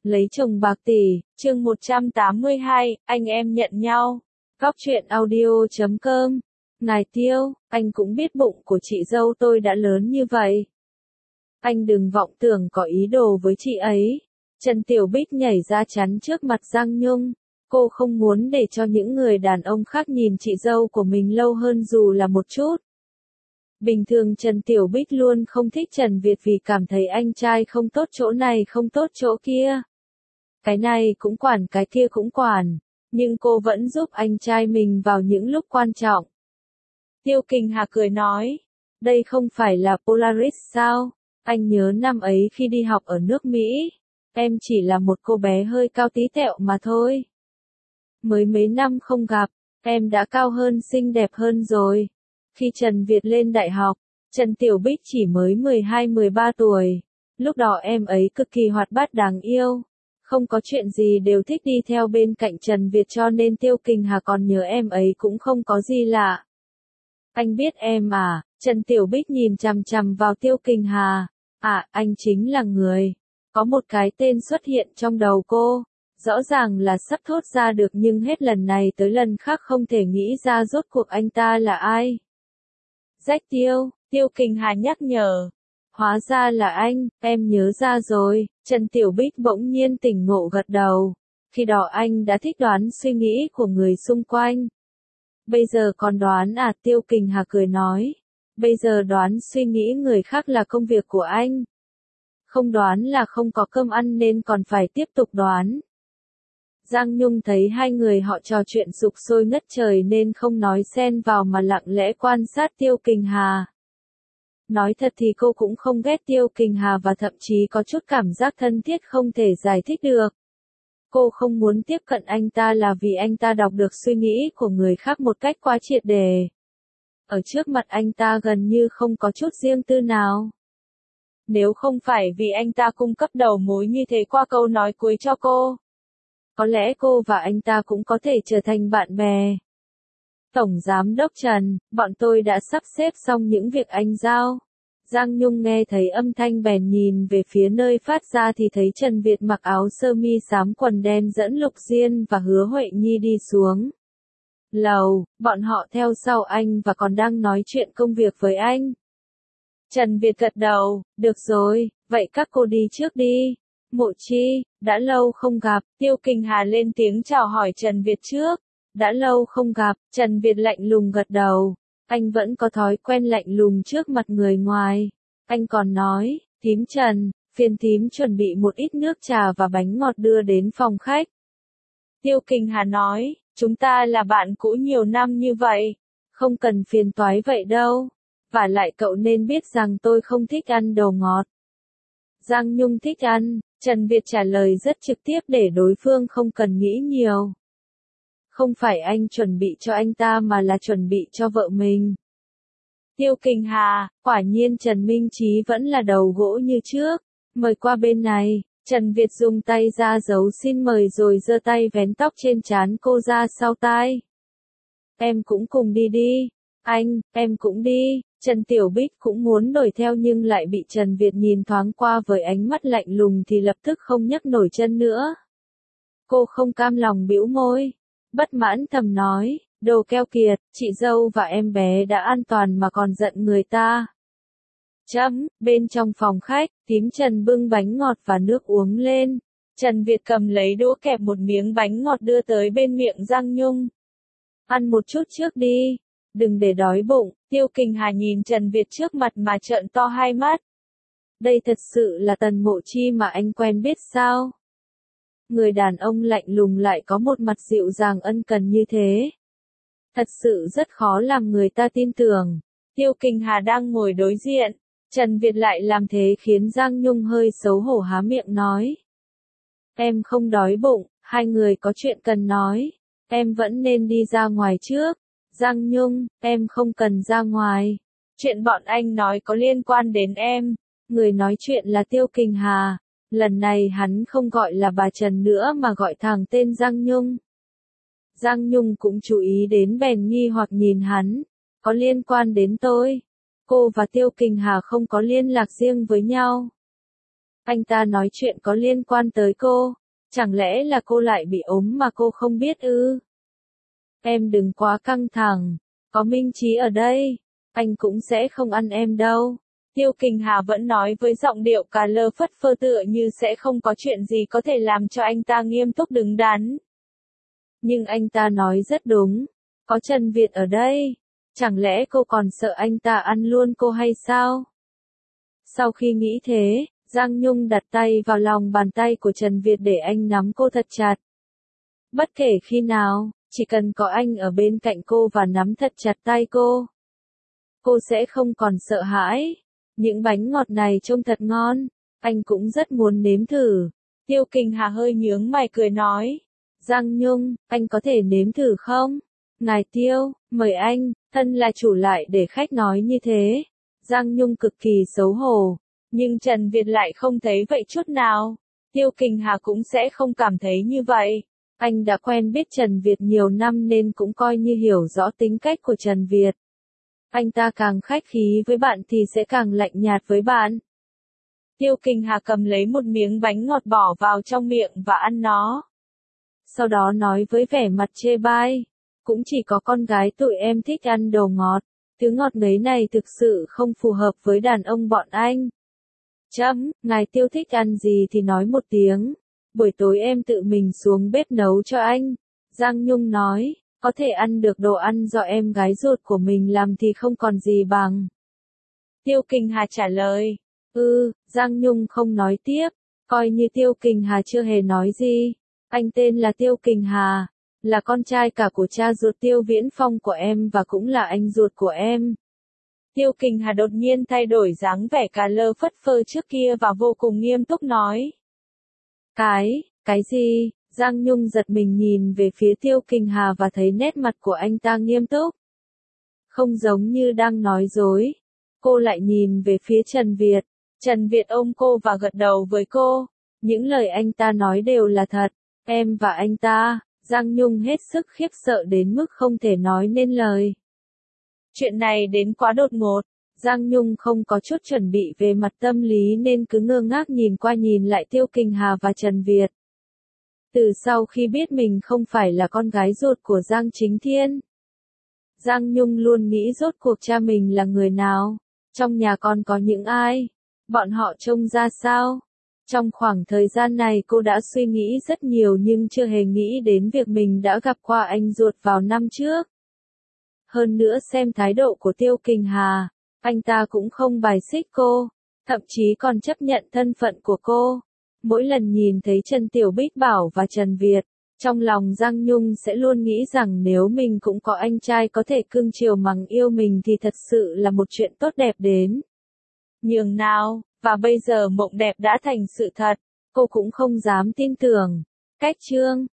Lấy chồng bạc tỷ, chương 182, anh em nhận nhau. Góc truyện audio.com. Ngài Tiêu, anh cũng biết bụng của chị dâu tôi đã lớn như vậy. Anh đừng vọng tưởng có ý đồ với chị ấy. Trần Tiểu Bích nhảy ra chắn trước mặt Giang Nhung. Cô không muốn để cho những người đàn ông khác nhìn chị dâu của mình lâu hơn dù là một chút. Bình thường Trần Tiểu Bích luôn không thích Trần Việt vì cảm thấy anh trai không tốt chỗ này không tốt chỗ kia. Cái này cũng quản cái kia cũng quản, nhưng cô vẫn giúp anh trai mình vào những lúc quan trọng. Tiêu Kình Hà cười nói, đây không phải là Polaris sao? Anh nhớ năm ấy khi đi học ở nước Mỹ, em chỉ là một cô bé hơi cao tí tẹo mà thôi. Mới mấy năm không gặp, em đã cao hơn xinh đẹp hơn rồi. Khi Trần Việt lên đại học, Trần Tiểu Bích chỉ mới 12-13 tuổi. Lúc đó em ấy cực kỳ hoạt bát đáng yêu. Không có chuyện gì đều thích đi theo bên cạnh Trần Việt cho nên Tiêu Kình Hà còn nhớ em ấy cũng không có gì lạ. Anh biết em à? Trần Tiểu Bích nhìn chằm chằm vào Tiêu Kình Hà. À, anh chính là người. Có một cái tên xuất hiện trong đầu cô. Rõ ràng là sắp thốt ra được nhưng hết lần này tới lần khác không thể nghĩ ra rốt cuộc anh ta là ai. Rách Tiêu, Tiêu Kình Hà nhắc nhở. Hóa ra là anh, em nhớ ra rồi. Trần Tiểu Bích bỗng nhiên tỉnh ngộ gật đầu. Khi đó anh đã thích đoán suy nghĩ của người xung quanh. Bây giờ còn đoán à? Tiêu Kình Hà cười nói. Bây giờ đoán suy nghĩ người khác là công việc của anh. Không đoán là không có cơm ăn nên còn phải tiếp tục đoán. Giang Nhung thấy hai người họ trò chuyện sục sôi ngất trời nên không nói xen vào mà lặng lẽ quan sát Tiêu Kình Hà. Nói thật thì cô cũng không ghét Tiêu Kình Hà và thậm chí có chút cảm giác thân thiết không thể giải thích được. Cô không muốn tiếp cận anh ta là vì anh ta đọc được suy nghĩ của người khác một cách quá triệt để. Ở trước mặt anh ta gần như không có chút riêng tư nào. Nếu không phải vì anh ta cung cấp đầu mối như thế qua câu nói cuối cho cô, có lẽ cô và anh ta cũng có thể trở thành bạn bè. Tổng Giám đốc Trần, bọn tôi đã sắp xếp xong những việc anh giao. Giang Nhung nghe thấy âm thanh bèn nhìn về phía nơi phát ra thì thấy Trần Việt mặc áo sơ mi xám quần đen dẫn Lục Diên và Hứa Huệ Nhi đi xuống lầu, bọn họ theo sau anh và còn đang nói chuyện công việc với anh. Trần Việt gật đầu, được rồi, vậy các cô đi trước đi. Mộ Chi, đã lâu không gặp, Tiêu Kình Hà lên tiếng chào hỏi Trần Việt trước. Đã lâu không gặp, Trần Việt lạnh lùng gật đầu. Anh vẫn có thói quen lạnh lùng trước mặt người ngoài. Anh còn nói, thím Trần, phiền thím chuẩn bị một ít nước trà và bánh ngọt đưa đến phòng khách. Tiêu Kình Hà nói, chúng ta là bạn cũ nhiều năm như vậy. Không cần phiền toái vậy đâu. Và lại cậu nên biết rằng tôi không thích ăn đồ ngọt. Giang Nhung thích ăn, Trần Việt trả lời rất trực tiếp để đối phương không cần nghĩ nhiều. Không phải anh chuẩn bị cho anh ta mà là chuẩn bị cho vợ mình. Tiêu Kình Hà, quả nhiên Trần Minh Chí vẫn là đầu gỗ như trước. Mời qua bên này, Trần Việt dùng tay ra dấu xin mời rồi giơ tay vén tóc trên trán cô ra sau tai. Em cũng cùng đi đi. Anh, em cũng đi. Trần Tiểu Bích cũng muốn đuổi theo nhưng lại bị Trần Việt nhìn thoáng qua với ánh mắt lạnh lùng thì lập tức không nhấc nổi chân nữa. Cô không cam lòng bĩu môi. Bất mãn thầm nói, đồ keo kiệt, chị dâu và em bé đã an toàn mà còn giận người ta. Bên trong phòng khách, thím Trần bưng bánh ngọt và nước uống lên. Trần Việt cầm lấy đũa kẹp một miếng bánh ngọt đưa tới bên miệng Giang Nhung. Ăn một chút trước đi, đừng để đói bụng. Tiêu Kình Hà nhìn Trần Việt trước mặt mà trợn to hai mắt. Đây thật sự là Tần Mộ Chi mà anh quen biết sao? Người đàn ông lạnh lùng lại có một mặt dịu dàng ân cần như thế. Thật sự rất khó làm người ta tin tưởng. Tiêu Kình Hà đang ngồi đối diện. Trần Việt lại làm thế khiến Giang Nhung hơi xấu hổ há miệng nói. Em không đói bụng, hai người có chuyện cần nói. Em vẫn nên đi ra ngoài trước. Giang Nhung, em không cần ra ngoài. Chuyện bọn anh nói có liên quan đến em. Người nói chuyện là Tiêu Kình Hà. Lần này hắn không gọi là bà Trần nữa mà gọi thẳng tên Giang Nhung. Giang Nhung cũng chú ý đến bèn nghi hoặc nhìn hắn. Có liên quan đến tôi. Cô và Tiêu Kình Hà không có liên lạc riêng với nhau. Anh ta nói chuyện có liên quan tới cô. Chẳng lẽ là cô lại bị ốm mà cô không biết ư? Em đừng quá căng thẳng. Có Minh Chí ở đây. Anh cũng sẽ không ăn em đâu. Tiêu Kình Hà vẫn nói với giọng điệu cà lơ phất phơ tựa như sẽ không có chuyện gì có thể làm cho anh ta nghiêm túc đứng đắn. Nhưng anh ta nói rất đúng. Có Trần Việt ở đây. Chẳng lẽ cô còn sợ anh ta ăn luôn cô hay sao? Sau khi nghĩ thế, Giang Nhung đặt tay vào lòng bàn tay của Trần Việt để anh nắm cô thật chặt. Bất kể khi nào, chỉ cần có anh ở bên cạnh cô và nắm thật chặt tay cô sẽ không còn sợ hãi. Những bánh ngọt này trông thật ngon, anh cũng rất muốn nếm thử. Tiêu Kình Hà hơi nhướng mày cười nói. Giang Nhung, anh có thể nếm thử không? Ngài Tiêu, mời anh, thân là chủ lại để khách nói như thế. Giang Nhung cực kỳ xấu hổ, nhưng Trần Việt lại không thấy vậy chút nào. Tiêu Kình Hà cũng sẽ không cảm thấy như vậy. Anh đã quen biết Trần Việt nhiều năm nên cũng coi như hiểu rõ tính cách của Trần Việt. Anh ta càng khách khí với bạn thì sẽ càng lạnh nhạt với bạn. Tiêu Kình Hà cầm lấy một miếng bánh ngọt bỏ vào trong miệng và ăn nó. Sau đó nói với vẻ mặt chê bai. Cũng chỉ có con gái tụi em thích ăn đồ ngọt. Thứ ngọt ngấy này thực sự không phù hợp với đàn ông bọn anh. Ngài Tiêu thích ăn gì thì nói một tiếng. Buổi tối em tự mình xuống bếp nấu cho anh. Giang Nhung nói, có thể ăn được đồ ăn do em gái ruột của mình làm thì không còn gì bằng. Tiêu Kình Hà trả lời, Giang Nhung không nói tiếp, coi như Tiêu Kình Hà chưa hề nói gì. Anh tên là Tiêu Kình Hà, là con trai cả của cha ruột Tiêu Viễn Phong của em và cũng là anh ruột của em. Tiêu Kình Hà đột nhiên thay đổi dáng vẻ cà lơ phất phơ trước kia và vô cùng nghiêm túc nói. Cái gì? Giang Nhung giật mình nhìn về phía Tiêu Kình Hà và thấy nét mặt của anh ta nghiêm túc. Không giống như đang nói dối. Cô lại nhìn về phía Trần Việt. Trần Việt ôm cô và gật đầu với cô. Những lời anh ta nói đều là thật. Em và anh ta, Giang Nhung hết sức khiếp sợ đến mức không thể nói nên lời. Chuyện này đến quá đột ngột. Giang Nhung không có chút chuẩn bị về mặt tâm lý nên cứ ngơ ngác nhìn qua nhìn lại Tiêu Kình Hà và Trần Việt. Từ sau khi biết mình không phải là con gái ruột của Giang Chính Thiên, Giang Nhung luôn nghĩ rốt cuộc cha mình là người nào, trong nhà con có những ai, bọn họ trông ra sao. Trong khoảng thời gian này cô đã suy nghĩ rất nhiều nhưng chưa hề nghĩ đến việc mình đã gặp qua anh ruột vào năm trước. Hơn nữa xem thái độ của Tiêu Kình Hà, anh ta cũng không bài xích cô, thậm chí còn chấp nhận thân phận của cô. Mỗi lần nhìn thấy Trần Tiểu Bích Bảo và Trần Việt, trong lòng Giang Nhung sẽ luôn nghĩ rằng nếu mình cũng có anh trai có thể cưng chiều mắng yêu mình thì thật sự là một chuyện tốt đẹp đến nhường nào, và bây giờ mộng đẹp đã thành sự thật, cô cũng không dám tin tưởng. Cách chương